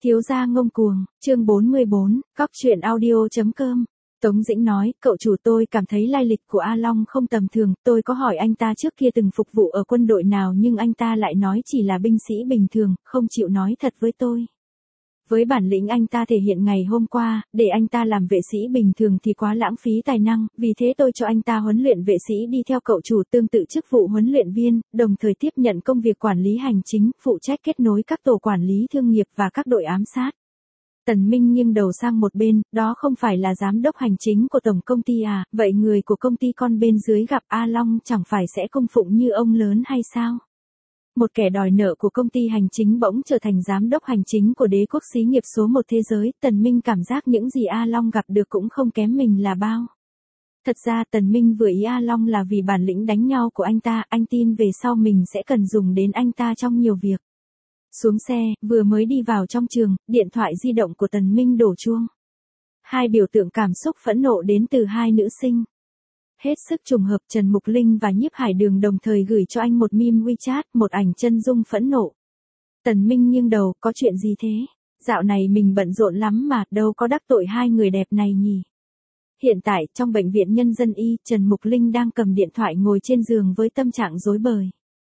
Thiếu gia ngông cuồng, chương 44, cóc truyện audio.com. Tống Dĩnh nói, cậu chủ, tôi cảm thấy lai lịch của A Long không tầm thường, tôi có hỏi anh ta trước kia từng phục vụ ở quân đội nào nhưng anh ta lại nói chỉ là binh sĩ bình thường, không chịu nói thật với tôi. Với bản lĩnh anh ta thể hiện ngày hôm qua, để anh ta làm vệ sĩ bình thường thì quá lãng phí tài năng, vì thế tôi cho anh ta huấn luyện vệ sĩ đi theo cậu chủ tương tự chức vụ huấn luyện viên, đồng thời tiếp nhận công việc quản lý hành chính, phụ trách kết nối các tổ quản lý thương nghiệp và các đội ám sát. Tần Minh nghiêng đầu sang một bên, đó không phải là giám đốc hành chính của tổng công ty à, vậy người của công ty con bên dưới gặp A Long chẳng phải sẽ cung phụng như ông lớn hay sao? Một kẻ đòi nợ của công ty hành chính bỗng trở thành giám đốc hành chính của đế quốc xí nghiệp số 1 thế giới, Tần Minh cảm giác những gì A Long gặp được cũng không kém mình là bao. Thật ra Tần Minh vừa ý A Long là vì bản lĩnh đánh nhau của anh tin về sau mình sẽ cần dùng đến anh ta trong nhiều việc. Xuống xe, vừa mới đi vào trong trường, điện thoại di động của Tần Minh đổ chuông. Hai biểu tượng cảm xúc phẫn nộ đến từ hai nữ sinh. Hết sức trùng hợp, Trần Mục Linh và Nhiếp Hải Đường đồng thời gửi cho anh một meme WeChat, một ảnh chân dung phẫn nộ. Tần Minh nghiêng đầu, có chuyện gì thế? Dạo này mình bận rộn lắm mà, đâu có đắc tội hai người đẹp này nhỉ? Hiện tại, trong bệnh viện Nhân dân Y, Trần Mục Linh đang cầm điện thoại ngồi trên giường với tâm trạng rối bời.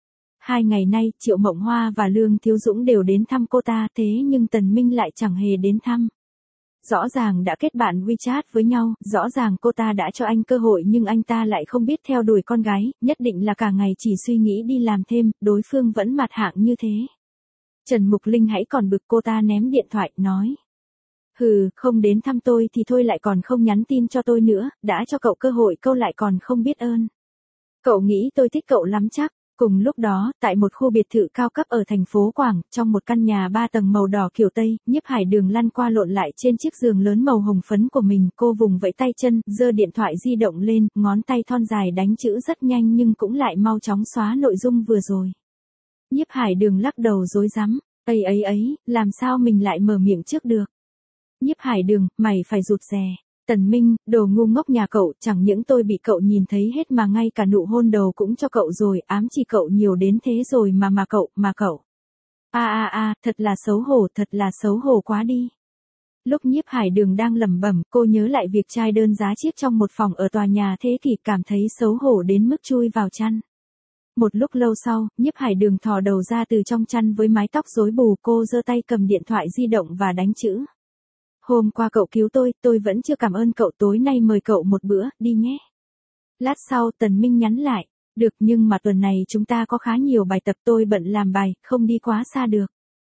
2 ngày nay, Triệu Mộng Hoa và Lương Thiếu Dũng đều đến thăm cô ta, thế nhưng Tần Minh lại chẳng hề đến thăm. Rõ ràng đã kết bạn WeChat với nhau, rõ ràng cô ta đã cho anh cơ hội nhưng anh ta lại không biết theo đuổi con gái, nhất định là cả ngày chỉ suy nghĩ đi làm thêm, đối phương vẫn mặt hạng như thế. Trần Mục Linh hãy còn bực, cô ta ném điện thoại, nói. Hừ, không đến thăm tôi thì thôi lại còn không nhắn tin cho tôi nữa, đã cho cậu cơ hội câu lại còn không biết ơn. Cậu nghĩ tôi thích cậu lắm chắc. Cùng lúc đó, tại một khu biệt thự cao cấp ở thành phố Quảng, trong một căn nhà 3 tầng màu đỏ kiểu Tây, Nhiếp Hải Đường lăn qua lộn lại trên chiếc giường lớn màu hồng phấn của mình, cô vùng vẫy tay chân, giơ điện thoại di động lên, ngón tay thon dài đánh chữ rất nhanh nhưng cũng lại mau chóng xóa nội dung vừa rồi. Nhiếp Hải Đường lắc đầu rối rắm, ấy, làm sao mình lại mở miệng trước được? Nhiếp Hải Đường, mày phải rụt rè. Tần Minh, đồ ngu ngốc nhà cậu, chẳng những tôi bị cậu nhìn thấy hết mà ngay cả nụ hôn đầu cũng cho cậu rồi, ám chỉ cậu nhiều đến thế rồi mà cậu. Thật là xấu hổ quá đi. Lúc Nhiếp Hải Đường đang lẩm bẩm, cô nhớ lại việc trai đơn giá chiếc trong một phòng ở tòa nhà thế kỷ, cảm thấy xấu hổ đến mức chui vào chăn. Một lúc lâu sau, Nhiếp Hải Đường thò đầu ra từ trong chăn với mái tóc rối bù, cô giơ tay cầm điện thoại di động và đánh chữ. Hôm qua cậu cứu tôi vẫn chưa cảm ơn cậu, tối nay mời cậu một bữa, đi nhé. Lát sau Tần Minh nhắn lại, được nhưng mà tuần này chúng ta có khá nhiều bài tập, tôi bận làm bài, không đi quá xa được.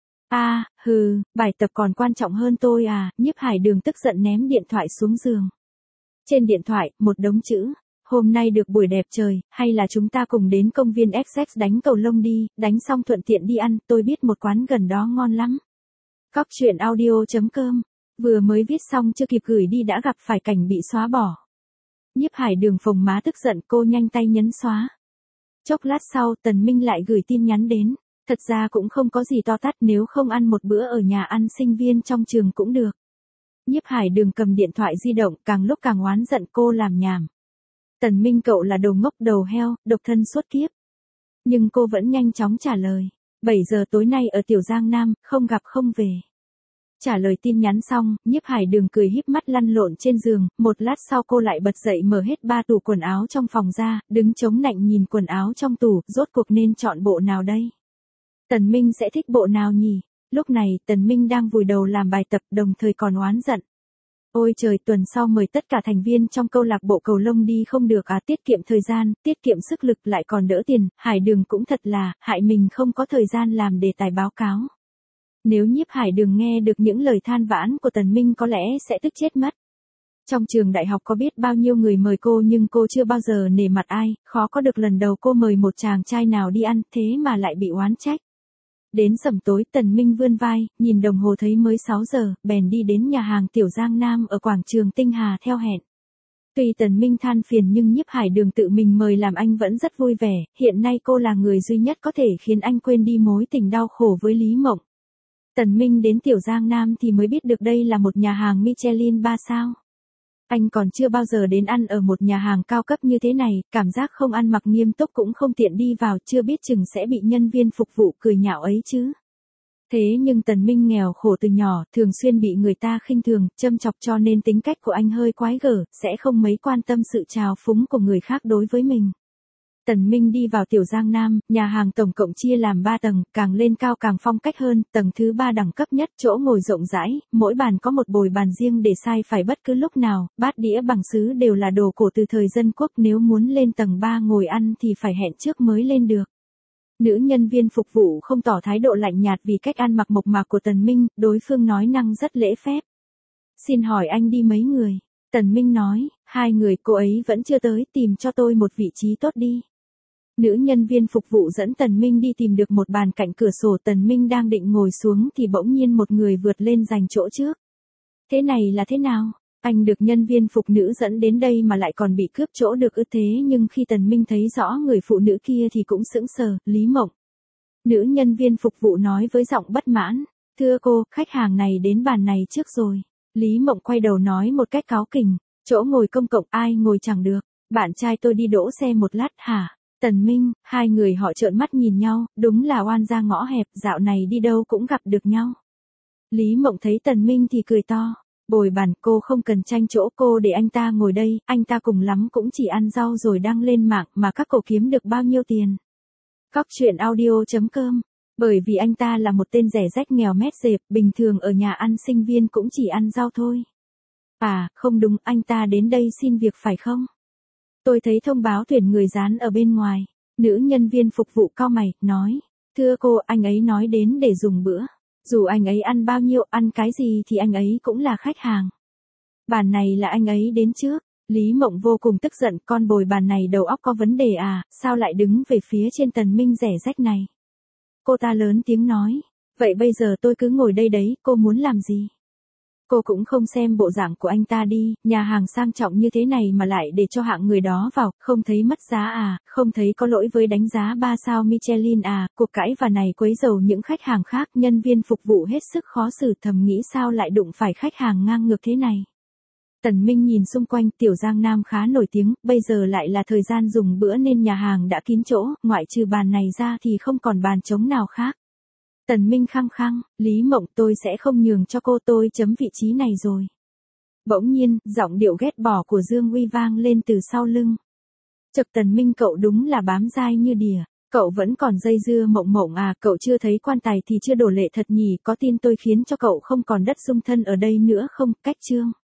Bài tập còn quan trọng hơn tôi à, Nhiếp Hải Đường tức giận ném điện thoại xuống giường. Trên điện thoại, một đống chữ, hôm nay được buổi đẹp trời, hay là chúng ta cùng đến công viên XX đánh cầu lông đi, đánh xong thuận tiện đi ăn, tôi biết một quán gần đó ngon lắm. Cóc truyện audio.com. Vừa mới viết xong chưa kịp gửi đi đã gặp phải cảnh bị xóa bỏ. Nhiếp Hải Đường phồng má tức giận, cô nhanh tay nhấn xóa. Chốc lát sau, Tần Minh lại gửi tin nhắn đến. Thật ra cũng không có gì to tát, nếu không ăn một bữa ở nhà ăn sinh viên trong trường cũng được. Nhiếp Hải Đường cầm điện thoại di động, càng lúc càng oán giận cô làm nhảm. Tần Minh, cậu là đồ ngốc đầu heo, độc thân suốt kiếp. Nhưng cô vẫn nhanh chóng trả lời. 7 giờ tối nay ở Tiểu Giang Nam, không gặp không về. Trả lời tin nhắn xong, Nhiếp Hải Đường cười híp mắt lăn lộn trên giường, một lát sau cô lại bật dậy mở hết 3 tủ quần áo trong phòng ra, đứng chống nạnh nhìn quần áo trong tủ, rốt cuộc nên chọn bộ nào đây? Tần Minh sẽ thích bộ nào nhỉ? Lúc này, Tần Minh đang vùi đầu làm bài tập, đồng thời còn oán giận. Ôi trời, tuần sau mời tất cả thành viên trong câu lạc bộ cầu lông đi không được à, tiết kiệm thời gian, tiết kiệm sức lực lại còn đỡ tiền, Hải Đường cũng thật là, hại mình không có thời gian làm đề tài báo cáo. Nếu Nhiếp Hải Đường nghe được những lời than vãn của Tần Minh có lẽ sẽ tức chết mất. Trong trường đại học có biết bao nhiêu người mời cô nhưng cô chưa bao giờ nể mặt ai, khó có được lần đầu cô mời một chàng trai nào đi ăn, thế mà lại bị oán trách. Đến sẩm tối, Tần Minh vươn vai, nhìn đồng hồ thấy mới 6 giờ, bèn đi đến nhà hàng Tiểu Giang Nam ở quảng trường Tinh Hà theo hẹn. Tuy Tần Minh than phiền nhưng Nhiếp Hải Đường tự mình mời làm anh vẫn rất vui vẻ, hiện nay cô là người duy nhất có thể khiến anh quên đi mối tình đau khổ với Lý Mộng. Tần Minh đến Tiểu Giang Nam thì mới biết được đây là một nhà hàng Michelin 3 sao. Anh còn chưa bao giờ đến ăn ở một nhà hàng cao cấp như thế này, cảm giác không ăn mặc nghiêm túc cũng không tiện đi vào, chưa biết chừng sẽ bị nhân viên phục vụ cười nhạo ấy chứ. Thế nhưng Tần Minh nghèo khổ từ nhỏ, thường xuyên bị người ta khinh thường, châm chọc cho nên tính cách của anh hơi quái gở, sẽ không mấy quan tâm sự trào phúng của người khác đối với mình. Tần Minh đi vào Tiểu Giang Nam, nhà hàng tổng cộng chia làm 3 tầng, càng lên cao càng phong cách hơn, tầng thứ 3 đẳng cấp nhất, chỗ ngồi rộng rãi, mỗi bàn có một bồi bàn riêng để sai phải bất cứ lúc nào, bát đĩa bằng sứ đều là đồ cổ từ thời dân quốc, nếu muốn lên tầng 3 ngồi ăn thì phải hẹn trước mới lên được. Nữ nhân viên phục vụ không tỏ thái độ lạnh nhạt vì cách ăn mặc mộc mạc của Tần Minh, đối phương nói năng rất lễ phép. Xin hỏi anh đi mấy người? Tần Minh nói, 2 người, cô ấy vẫn chưa tới, tìm cho tôi một vị trí tốt đi. Nữ nhân viên phục vụ dẫn Tần Minh đi tìm được một bàn cạnh cửa sổ. Tần Minh đang định ngồi xuống thì bỗng nhiên một người vượt lên giành chỗ trước. Thế này là thế nào? Anh được nhân viên phục nữ dẫn đến đây mà lại còn bị cướp chỗ được ư? Thế nhưng khi Tần Minh thấy rõ người phụ nữ kia thì cũng sững sờ. Lý Mộng. Nữ nhân viên phục vụ nói với giọng bất mãn. Thưa cô, khách hàng này đến bàn này trước rồi. Lý Mộng quay đầu nói một cách cáu kỉnh. Chỗ ngồi công cộng ai ngồi chẳng được. Bạn trai tôi đi đỗ xe một lát hả? Tần Minh, 2 người họ trợn mắt nhìn nhau, đúng là oan gia ngõ hẹp, dạo này đi đâu cũng gặp được nhau. Lý Mộng thấy Tần Minh thì cười to. Bồi bàn, cô không cần tranh chỗ, cô để anh ta ngồi đây, anh ta cùng lắm cũng chỉ ăn rau rồi đăng lên mạng mà các cô kiếm được bao nhiêu tiền. Cóc truyện audio.com. Bởi vì anh ta là một tên rẻ rách nghèo mét dẹp, bình thường ở nhà ăn sinh viên cũng chỉ ăn rau thôi. À, không đúng, anh ta đến đây xin việc phải không? Tôi thấy thông báo tuyển người dán ở bên ngoài. Nữ nhân viên phục vụ cau mày, nói. Thưa cô, anh ấy nói đến để dùng bữa. Dù anh ấy ăn bao nhiêu, ăn cái gì thì anh ấy cũng là khách hàng. Bàn này là anh ấy đến trước. Lý Mộng vô cùng tức giận, con bồi bàn này đầu óc có vấn đề à, sao lại đứng về phía trên Tần Minh rẻ rách này. Cô ta lớn tiếng nói. Vậy bây giờ tôi cứ ngồi đây đấy, cô muốn làm gì? Cô cũng không xem bộ dạng của anh ta đi, nhà hàng sang trọng như thế này mà lại để cho hạng người đó vào, không thấy mất giá à, không thấy có lỗi với đánh giá 3 sao Michelin à, cuộc cãi và này quấy rầy những khách hàng khác, nhân viên phục vụ hết sức khó xử, thầm nghĩ sao lại đụng phải khách hàng ngang ngược thế này. Tần Minh nhìn xung quanh, Tiểu Giang Nam khá nổi tiếng, bây giờ lại là thời gian dùng bữa nên nhà hàng đã kín chỗ, ngoại trừ bàn này ra thì không còn bàn trống nào khác. Tần Minh khăng khăng, Lý Mộng, tôi sẽ không nhường cho cô, tôi chấm vị trí này rồi. Bỗng nhiên, giọng điệu ghét bỏ của Dương Uy vang lên từ sau lưng. Chậc Tần Minh, cậu đúng là bám dai như đỉa, cậu vẫn còn dây dưa Mộng Mộng à, cậu chưa thấy quan tài thì chưa đổ lệ thật nhỉ, có tin tôi khiến cho cậu không còn đất dung thân ở đây nữa không? Cách chương.